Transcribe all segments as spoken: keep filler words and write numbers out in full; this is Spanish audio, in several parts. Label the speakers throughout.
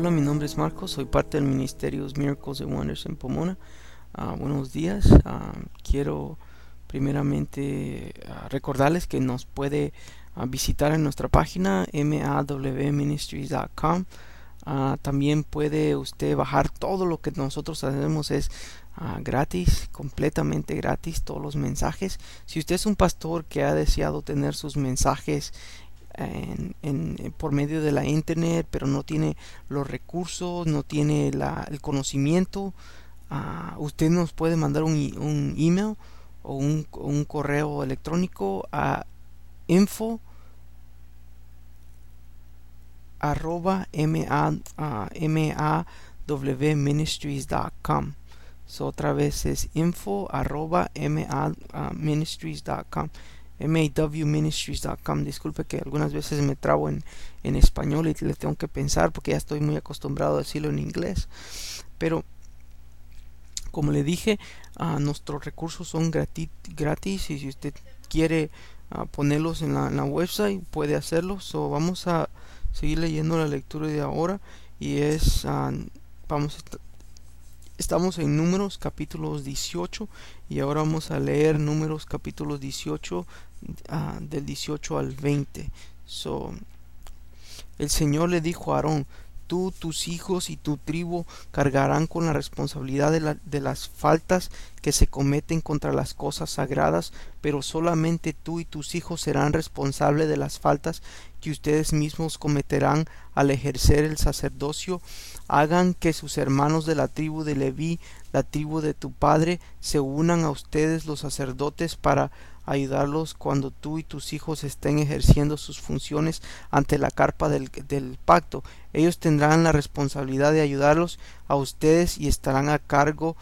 Speaker 1: Hola, mi nombre es Marcos, soy parte del ministerio Miracles and Wonders en Pomona. Ah, buenos días. Ah, quiero primeramente ah, recordarles que nos puede ah, visitar en nuestra página m a w ministries punto com. Ah, también puede usted bajar todo lo que nosotros hacemos, es ah, gratis, completamente gratis, todos los mensajes. Si usted es un pastor que ha deseado tener sus mensajes en, en, por medio de la internet, pero no tiene los recursos, no tiene la, el conocimiento, uh, usted nos puede mandar un, un email o un, un correo electrónico a info arroba ma, uh, maw ministries punto com. So, otra vez es info arroba maw ministries punto com. maw ministries punto com. Disculpe que algunas veces me trabo en, en español y le tengo que pensar porque ya estoy muy acostumbrado a decirlo en inglés. Pero como le dije, uh, nuestros recursos son gratis, gratis y si usted quiere uh, ponerlos en la, en la website puede hacerlo. So, vamos a seguir leyendo la lectura de ahora y es uh, vamos a Estamos en Números capítulos dieciocho y ahora vamos a leer Números capítulos dieciocho uh, del dieciocho al veinte. So, el Señor le dijo a Aarón: tú, tus hijos y tu tribu cargarán con la responsabilidad de, la, de las faltas que se cometen contra las cosas sagradas, pero solamente tú y tus hijos serán responsables de las faltas que ustedes mismos cometerán al ejercer el sacerdocio. Hagan que sus hermanos de la tribu de Leví, la tribu de tu padre, se unan a ustedes los sacerdotes para ayudarlos cuando tú y tus hijos estén ejerciendo sus funciones ante la carpa del, del pacto. Ellos tendrán la responsabilidad de ayudarlos a ustedes y estarán a cargo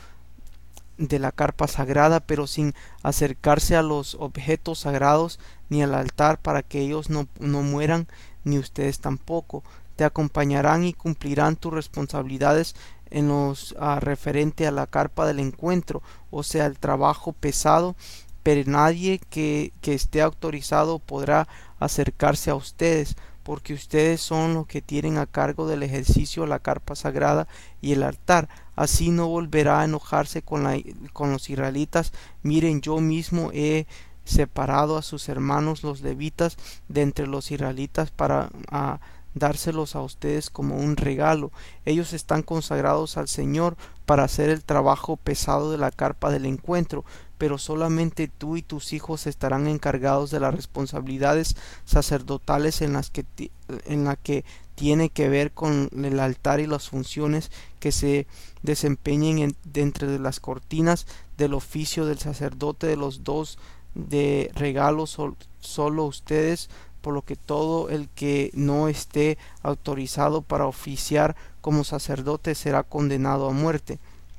Speaker 1: de la carpa sagrada, pero sin acercarse a los objetos sagrados ni al altar, para que ellos no, no mueran, ni ustedes tampoco. Te acompañarán y cumplirán tus responsabilidades en los uh, referente a la carpa del encuentro, o sea, el trabajo pesado, pero nadie que, que esté autorizado podrá acercarse a ustedes, porque ustedes son los que tienen a cargo del ejercicio de la carpa sagrada y el altar. Así no volverá a enojarse con, la, con los israelitas. Miren, yo mismo he separado a sus hermanos los levitas de entre los israelitas para a, dárselos a ustedes como un regalo. Ellos están consagrados al Señor para hacer el trabajo pesado de la carpa del encuentro, pero solamente tú y tus hijos estarán encargados de las responsabilidades sacerdotales en las que en la que tiene que ver con el altar y las funciones que se desempeñen en, dentro de las cortinas del oficio del sacerdote. De los dos de regalos sol, solo ustedes, por lo que todo el que no esté autorizado para oficiar como sacerdote será condenado a muerte.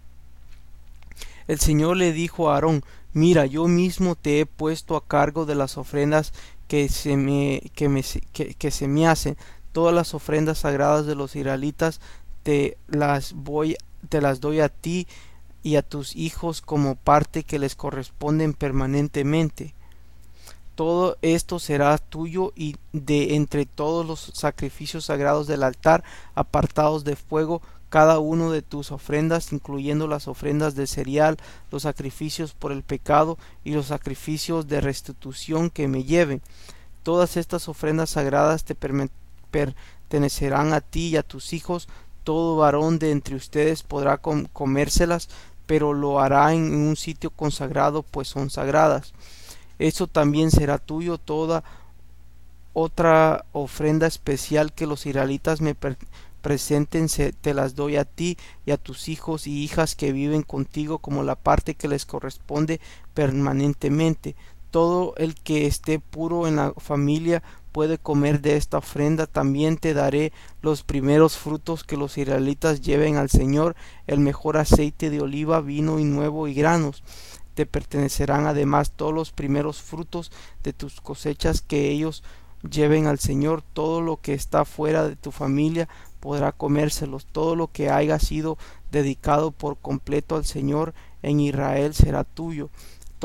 Speaker 1: El Señor le dijo a Aarón: mira, yo mismo te he puesto a cargo de las ofrendas que se me, que me, que, que se me hacen. Todas las ofrendas sagradas de los israelitas te las voy, te las doy a ti y a tus hijos como parte que les corresponden permanentemente. Todo esto será tuyo, y de entre todos los sacrificios sagrados del altar apartados de fuego, cada uno de tus ofrendas, incluyendo las ofrendas de cereal, los sacrificios por el pecado y los sacrificios de restitución que me lleven. Todas estas ofrendas sagradas te pertenecerán a ti y a tus hijos. Todo varón de entre ustedes podrá com comérselas, pero lo hará en un sitio consagrado, pues son sagradas. Eso también será tuyo. Toda otra ofrenda especial que los israelitas me presenten se, te las doy a ti y a tus hijos y hijas que viven contigo como la parte que les corresponde permanentemente. Todo el que esté puro en la familia puede comer de esta ofrenda. También te daré los primeros frutos que los israelitas lleven al Señor, el mejor aceite de oliva, vino y nuevo y granos. Te pertenecerán además todos los primeros frutos de tus cosechas que ellos lleven al Señor. Todo lo que está fuera de tu familia podrá comérselos. Todo lo que haya sido dedicado por completo al Señor en Israel será tuyo.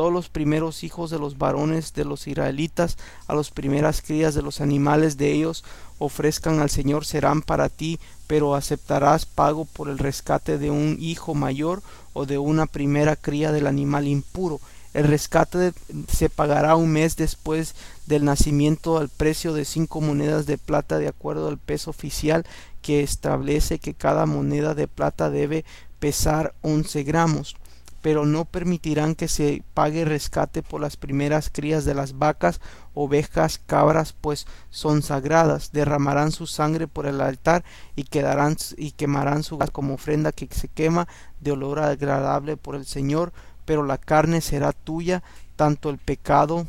Speaker 1: todos los primeros hijos de los varones de los israelitas, a las primeras crías de los animales de ellos, ofrezcan al Señor, serán para ti, pero aceptarás pago por el rescate de un hijo mayor o de una primera cría del animal impuro. El rescate se pagará un mes después del nacimiento al precio de cinco monedas de plata, de acuerdo al peso oficial que establece que cada moneda de plata debe pesar once gramos. Pero no permitirán que se pague rescate por las primeras crías de las vacas, ovejas, cabras, pues son sagradas. Derramarán su sangre por el altar y quedarán y quemarán su gas como ofrenda que se quema de olor agradable por el Señor, pero la carne será tuya, tanto el pecado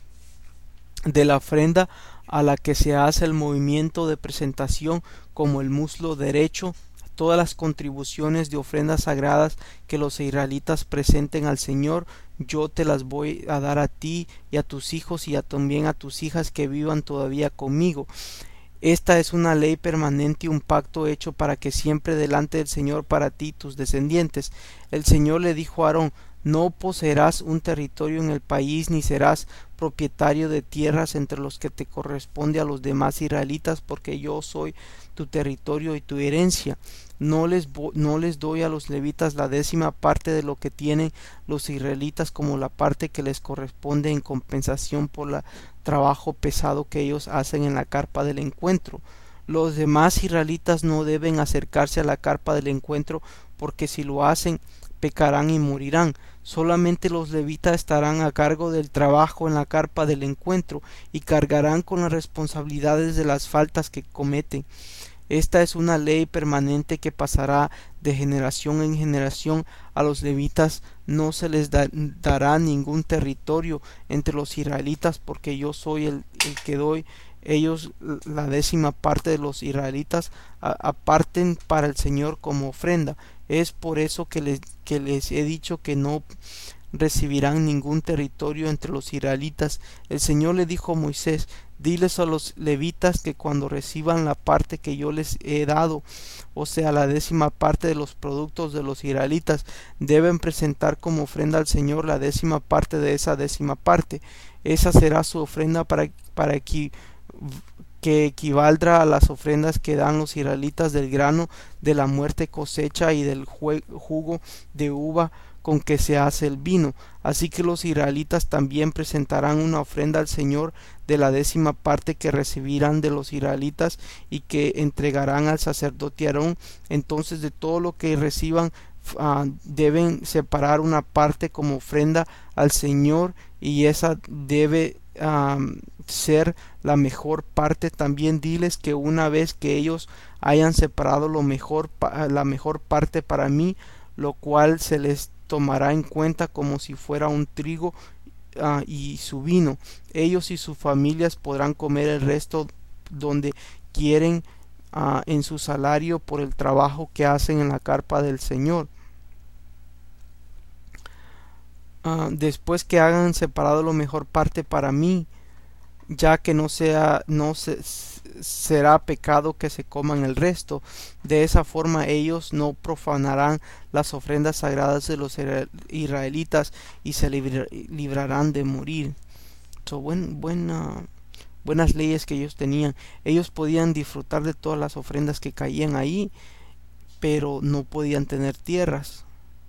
Speaker 1: de la ofrenda a la que se hace el movimiento de presentación como el muslo derecho. Todas las contribuciones de ofrendas sagradas que los israelitas presenten al Señor, yo te las voy a dar a ti y a tus hijos y a, también a tus hijas que vivan todavía conmigo. Esta es una ley permanente y un pacto hecho para que siempre delante del Señor para ti y tus descendientes. El Señor le dijo a Aarón: no poseerás un territorio en el país, ni serás propietario de tierras entre los que te corresponde a los demás israelitas, porque yo soy tu territorio y tu herencia. No les, no les doy a los levitas la décima parte de lo que tienen los israelitas, como la parte que les corresponde en compensación por el trabajo pesado que ellos hacen en la carpa del encuentro. Los demás israelitas no deben acercarse a la carpa del encuentro, porque si lo hacen pecarán y morirán. Solamente los levitas estarán a cargo del trabajo en la carpa del encuentro y cargarán con las responsabilidades de las faltas que cometen. Esta es una ley permanente que pasará de generación en generación. A los levitas no se les da, dará ningún territorio entre los israelitas, porque yo soy el, el que doy ellos la décima parte de los israelitas a, aparten para el Señor como ofrenda. Es por eso que les, que les he dicho que no recibirán ningún territorio entre los israelitas. El Señor le dijo a Moisés: diles a los levitas que cuando reciban la parte que yo les he dado, o sea la décima parte de los productos de los israelitas, deben presentar como ofrenda al Señor la décima parte de esa décima parte. Esa será su ofrenda para, para que que equivaldrá a las ofrendas que dan los israelitas del grano de la muerte cosecha y del jugo de uva con que se hace el vino. Así que los israelitas también presentarán una ofrenda al Señor de la décima parte que recibirán de los israelitas y que entregarán al sacerdote Aarón. Entonces de todo lo que reciban uh, deben separar una parte como ofrenda al Señor, y esa debe um, ser la mejor parte. También diles que una vez que ellos hayan separado lo mejor, la mejor parte para mí, lo cual se les tomará en cuenta como si fuera un trigo uh, y su vino, ellos y sus familias podrán comer el resto donde quieren uh, en su salario por el trabajo que hacen en la carpa del Señor. Uh, después que hagan separado lo mejor parte para mí, ya que no sea no se, será pecado que se coman el resto. De esa forma ellos no profanarán las ofrendas sagradas de los israelitas y se libra, librarán de morir. So, buen, buena, buenas leyes que ellos tenían. Ellos podían disfrutar de todas las ofrendas que caían ahí, pero no podían tener tierras.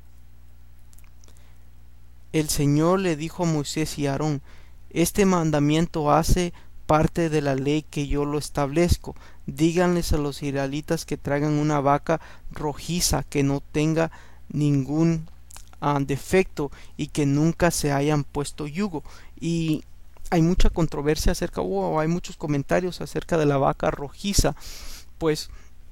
Speaker 1: El Señor le dijo a Moisés y a Aarón: este mandamiento hace parte de la ley que yo lo establezco. Díganles a los israelitas que traigan una vaca rojiza que no tenga ningún uh, defecto y que nunca se hayan puesto yugo. Y hay mucha controversia acerca, o oh, hay muchos comentarios acerca de la vaca rojiza, pues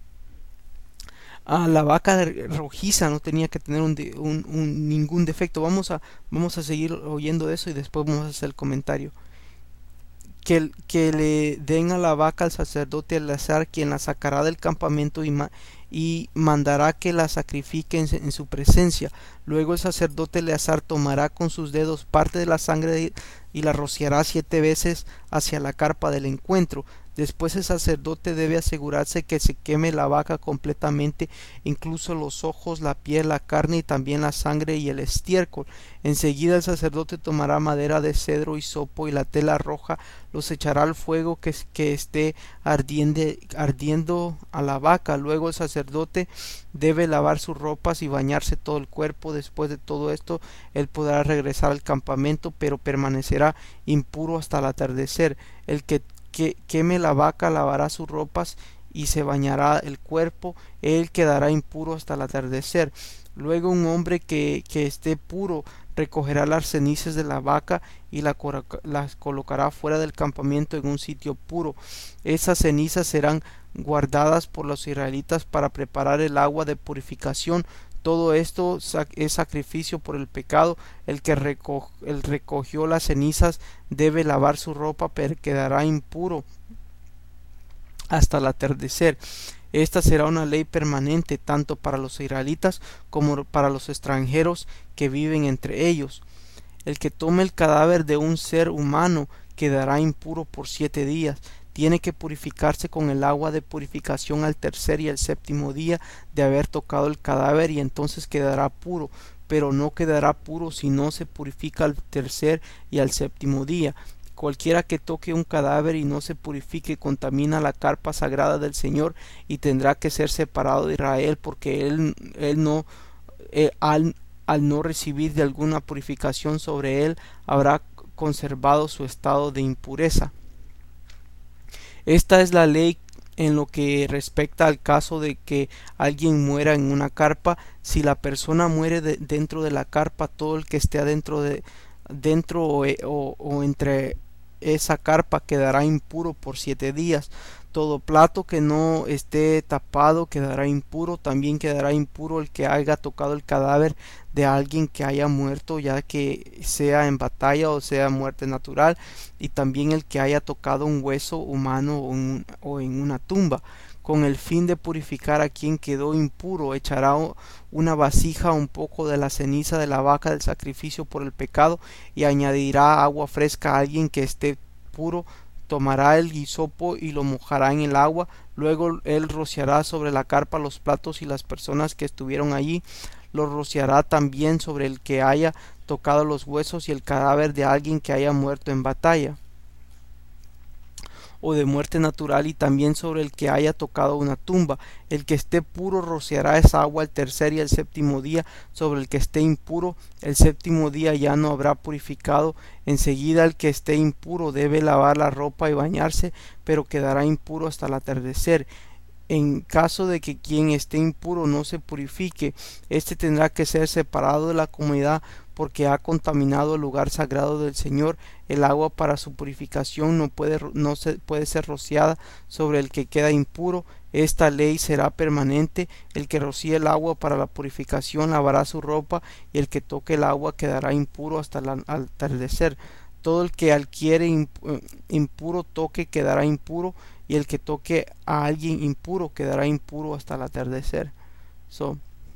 Speaker 1: Ah, la vaca rojiza no tenía que tener un de, un, un, ningún defecto. Vamos a, vamos a seguir oyendo de eso y después vamos a hacer el comentario. Que, que le den a la vaca al sacerdote Eleazar, quien la sacará del campamento y, ma, y mandará que la sacrifique en, en su presencia. Luego el sacerdote Eleazar tomará con sus dedos parte de la sangre de, y la rociará siete veces hacia la carpa del encuentro. Después el sacerdote debe asegurarse que se queme la vaca completamente, incluso los ojos, la piel, la carne y también la sangre y el estiércol. Enseguida el sacerdote tomará madera de cedro, hisopo y la tela roja, los echará al fuego que, que esté ardiende, ardiendo a la vaca. Luego el sacerdote debe lavar sus ropas y bañarse todo el cuerpo. Después de todo esto él podrá regresar al campamento, pero permanecerá impuro hasta el atardecer. El que, que queme la vaca lavará sus ropas y se bañará el cuerpo, él quedará impuro hasta el atardecer. Luego un hombre que, que esté puro recogerá las cenizas de la vaca y la, las colocará fuera del campamento en un sitio puro. Esas cenizas serán guardadas por los israelitas para preparar el agua de purificación. Todo esto es sacrificio por el pecado. El que reco el recogió las cenizas debe lavar su ropa, pero quedará impuro hasta el atardecer. Esta será una ley permanente tanto para los israelitas como para los extranjeros que viven entre ellos. El que tome el cadáver de un ser humano quedará impuro por siete días. Tiene que purificarse con el agua de purificación al tercer y el séptimo día de haber tocado el cadáver, y entonces quedará puro, pero no quedará puro si no se purifica al tercer y al séptimo día. Cualquiera que toque un cadáver y no se purifique contamina la carpa sagrada del Señor y tendrá que ser separado de Israel, porque él, él no eh, al, al no recibir de alguna purificación sobre él habrá conservado su estado de impureza. Esta es la ley en lo que respecta al caso de que alguien muera en una carpa. Si la persona muere de, dentro de la carpa, todo el que esté adentro de dentro o, o, o entre esa carpa quedará impuro por siete días. Todo plato que no esté tapado quedará impuro. También quedará impuro el que haya tocado el cadáver de alguien que haya muerto, ya que sea en batalla o sea muerte natural, y también el que haya tocado un hueso humano o en, o en una tumba. Con el fin de purificar a quien quedó impuro, echará una vasija un poco de la ceniza de la vaca del sacrificio por el pecado y añadirá agua fresca a alguien que esté puro. Tomará el hisopo y lo mojará en el agua. Luego él rociará sobre la carpa los platos y las personas que estuvieron allí. Lo rociará también sobre el que haya tocado los huesos y el cadáver de alguien que haya muerto en batalla o de muerte natural, y también sobre el que haya tocado una tumba. El que esté puro rociará esa agua el tercer y el séptimo día sobre el que esté impuro. El séptimo día ya no habrá purificado. Enseguida el que esté impuro debe lavar la ropa y bañarse, pero quedará impuro hasta el atardecer. En caso de que quien esté impuro no se purifique, éste tendrá que ser separado de la comunidad, porque ha contaminado el lugar sagrado del Señor. El agua para su purificación no puede, no se, puede ser rociada sobre el que queda impuro. Esta ley será permanente. El que rocíe el agua para la purificación lavará su ropa, y el que toque el agua quedará impuro hasta el atardecer. Todo el que adquiere impuro toque quedará impuro, y el que toque a alguien impuro quedará impuro hasta el atardecer. So,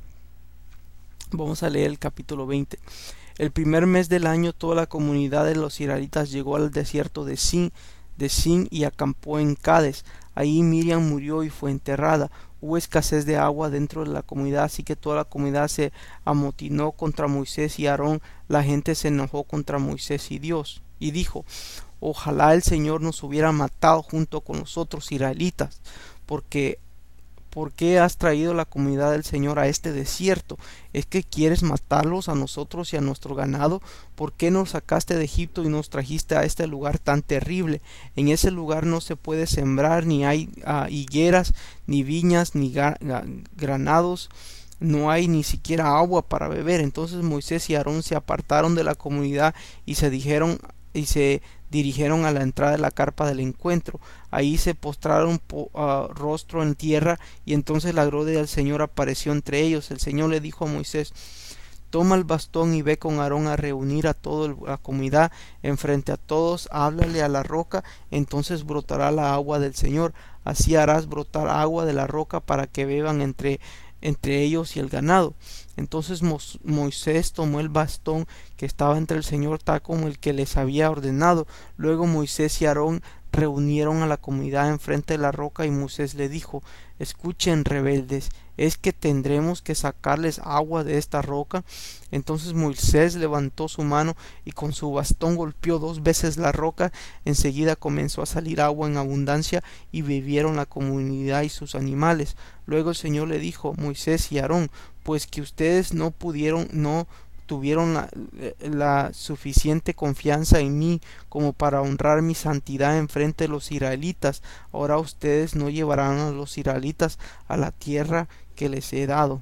Speaker 1: vamos a leer el capítulo veinte. El primer mes del año toda la comunidad de los israelitas llegó al desierto de Sin, de Sin y acampó en Cades. Ahí Miriam murió y fue enterrada. Hubo escasez de agua dentro de la comunidad, así que toda la comunidad se amotinó contra Moisés y Aarón. La gente se enojó contra Moisés y Dios, y dijo: ojalá el Señor nos hubiera matado junto con los otros israelitas, porque ¿por qué has traído la comunidad del Señor a este desierto? ¿Es que quieres matarlos a nosotros y a nuestro ganado? ¿Por qué nos sacaste de Egipto y nos trajiste a este lugar tan terrible? En ese lugar no se puede sembrar, ni hay uh, higueras, ni viñas, ni granados. No hay ni siquiera agua para beber. Entonces Moisés y Aarón se apartaron de la comunidad y se dijeron y se dirigieron a la entrada de la carpa del encuentro. Ahí se postraron po, uh, rostro en tierra, y entonces la gloria del Señor apareció entre ellos. El Señor le dijo a Moisés: toma el bastón y ve con Aarón a reunir a toda la comunidad enfrente a todos, háblale a la roca, entonces brotará la agua del Señor. Así harás brotar agua de la roca para que beban entre entre ellos y el ganado. Entonces Mo Moisés tomó el bastón que estaba entre el Señor tal como el que les había ordenado. Luego Moisés y Aarón reunieron a la comunidad enfrente de la roca y Moisés le dijo: escuchen, rebeldes, ¿es que tendremos que sacarles agua de esta roca? Entonces Moisés levantó su mano y con su bastón golpeó dos veces la roca. Enseguida comenzó a salir agua en abundancia y bebieron la comunidad y sus animales. Luego el Señor le dijo: Moisés y Aarón, pues que ustedes no pudieron, no tuvieron la, la suficiente confianza en mí como para honrar mi santidad en frente de los israelitas, ahora ustedes no llevarán a los israelitas a la tierra que les he dado.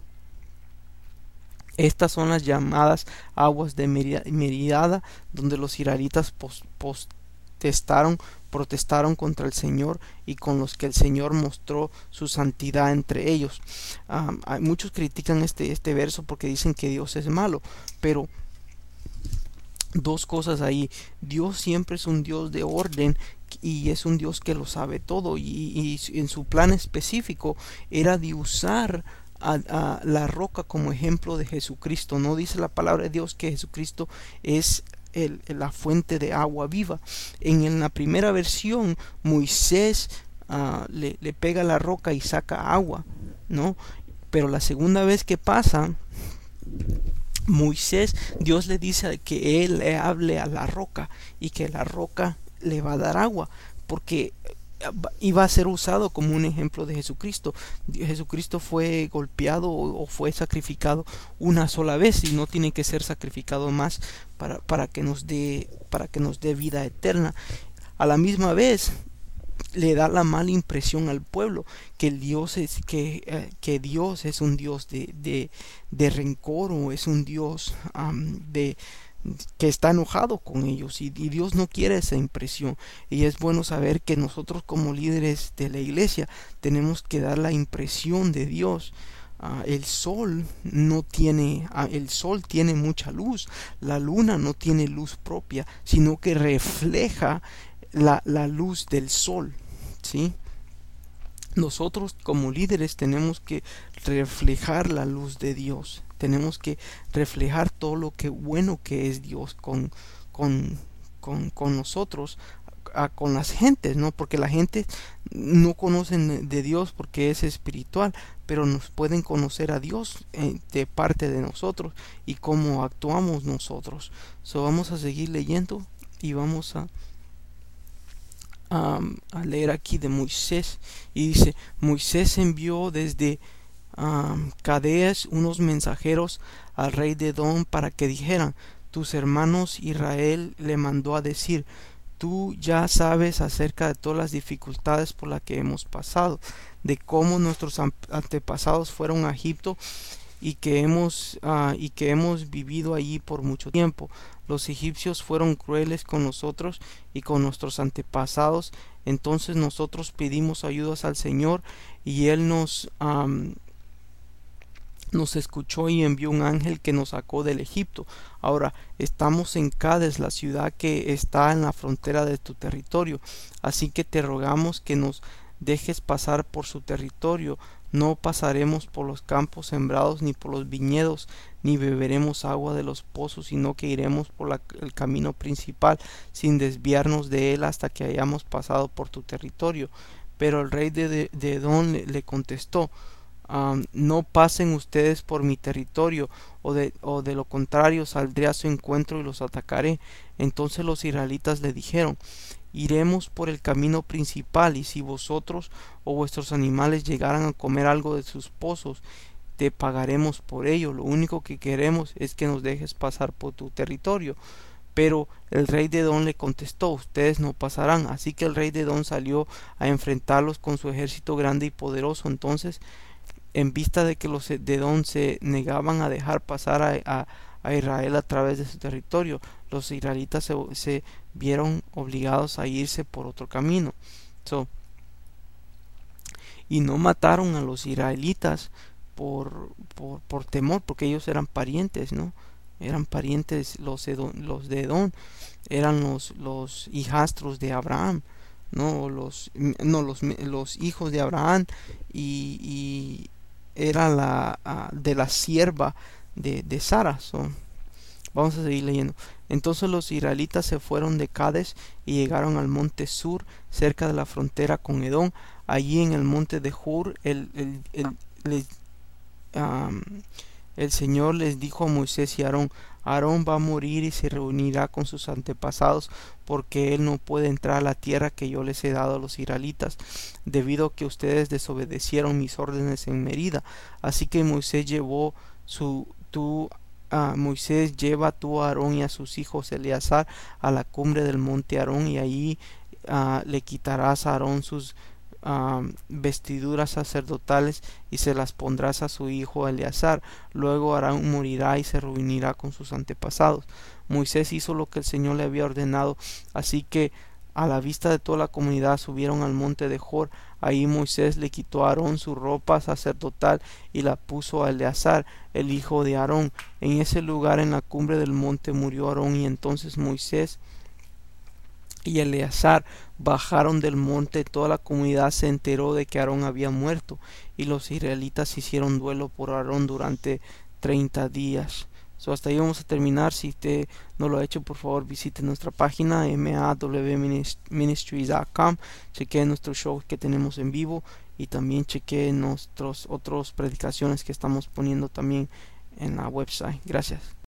Speaker 1: Estas son las llamadas aguas de Meriada, donde los israelitas pos, protestaron, protestaron contra el Señor y con los que el Señor mostró su santidad entre ellos. Um, hay, muchos critican este, este verso porque dicen que Dios es malo, pero dos cosas ahí: Dios siempre es un Dios de orden y es un Dios que lo sabe todo, y, y en su plan específico era de usar A, a la roca como ejemplo de Jesucristo. No dice la palabra de Dios que Jesucristo es el, la fuente de agua viva. En, en la primera versión Moisés uh, le, le pega la roca y saca agua, ¿no? Pero la segunda vez que pasa, Moisés, Dios le dice que él le hable a la roca y que la roca le va a dar agua, porque iba a ser usado como un ejemplo de Jesucristo. Jesucristo fue golpeado o fue sacrificado una sola vez y no tiene que ser sacrificado más para, para que nos dé para que nos dé vida eterna. A la misma vez le da la mala impresión al pueblo que el Dios es que, eh, que Dios es un Dios de, de, de rencor, o es un Dios um, de que está enojado con ellos, y, y Dios no quiere esa impresión. Y es bueno saber que nosotros como líderes de la iglesia tenemos que dar la impresión de Dios. Uh, el sol no tiene uh, el sol tiene mucha luz, la luna no tiene luz propia, sino que refleja la, la luz del sol, ¿sí? Nosotros como líderes tenemos que reflejar la luz de Dios, tenemos que reflejar todo lo que bueno que es Dios con, con, con, con nosotros, a, con las gentes, ¿no? Porque la gente no conocen de Dios porque es espiritual, pero nos pueden conocer a Dios eh, de parte de nosotros y cómo actuamos nosotros. So, vamos a seguir leyendo y vamos a Um, a leer aquí de Moisés, y dice: Moisés envió desde um, Cadeas unos mensajeros al rey de Edom para que dijeran: tus hermanos Israel le mandó a decir, tú ya sabes acerca de todas las dificultades por las que hemos pasado, de cómo nuestros antepasados fueron a Egipto y que hemos uh, y que hemos vivido allí por mucho tiempo. Los egipcios fueron crueles con nosotros y con nuestros antepasados. Entonces nosotros pedimos ayudas al Señor y él nos um, nos escuchó y envió un ángel que nos sacó del Egipto. Ahora estamos en Cades, la ciudad que está en la frontera de tu territorio, así que te rogamos que nos dejes pasar por su territorio. No pasaremos por los campos sembrados ni por los viñedos, ni beberemos agua de los pozos, sino que iremos por la, el camino principal sin desviarnos de él hasta que hayamos pasado por tu territorio. Pero el rey de, de, de Edom le, le contestó: Um, no pasen ustedes por mi territorio, o de, o de lo contrario saldré a su encuentro y los atacaré. Entonces los israelitas le dijeron: iremos por el camino principal, y si vosotros o vuestros animales llegaran a comer algo de sus pozos, te pagaremos por ello. Lo único que queremos es que nos dejes pasar por tu territorio. Pero el rey de Edom le contestó: ustedes no pasarán. Así que el rey de Edom salió a enfrentarlos con su ejército grande y poderoso. Entonces, en vista de que los de Edom se negaban a dejar pasar a, a, a Israel a través de su territorio, los israelitas se, se vieron obligados a irse por otro camino. So, y no mataron a los israelitas por, por, por temor, porque ellos eran parientes, ¿no? Eran parientes, los, Edom, los de Edom eran los, los hijastros de Abraham, no los, no los, los hijos de Abraham, y, y era la uh, de la sierva de, de Sara. So, Vamos a seguir leyendo. Entonces los israelitas se fueron de Cades y llegaron al monte Sur, cerca de la frontera con Edom. Allí en el monte de Hur, el, el, el, les, um, el Señor les dijo a Moisés y a Aarón: Aarón va a morir y se reunirá con sus antepasados, porque él no puede entrar a la tierra que yo les he dado a los israelitas, debido a que ustedes desobedecieron mis órdenes en Merida. Así que Moisés llevó su tu Uh, Moisés lleva tú a Aarón y a sus hijos Eleazar a la cumbre del monte Aarón, y allí uh, le quitarás a Aarón sus uh, vestiduras sacerdotales y se las pondrás a su hijo Eleazar. Luego Aarón morirá y se reunirá con sus antepasados. Moisés hizo lo que el Señor le había ordenado, así que a la vista de toda la comunidad subieron al monte de Hor. Ahí Moisés le quitó a Aarón su ropa sacerdotal y la puso a Eleazar, el hijo de Aarón. En ese lugar, en la cumbre del monte, murió Aarón, y entonces Moisés y Eleazar bajaron del monte. Toda la comunidad se enteró de que Aarón había muerto, y los israelitas hicieron duelo por Aarón durante treinta días. So, hasta ahí vamos a terminar. Si usted no lo ha hecho, por favor visite nuestra página m a w ministries punto com, chequee nuestros shows que tenemos en vivo, y también chequee nuestros otros predicaciones que estamos poniendo también en la website. Gracias.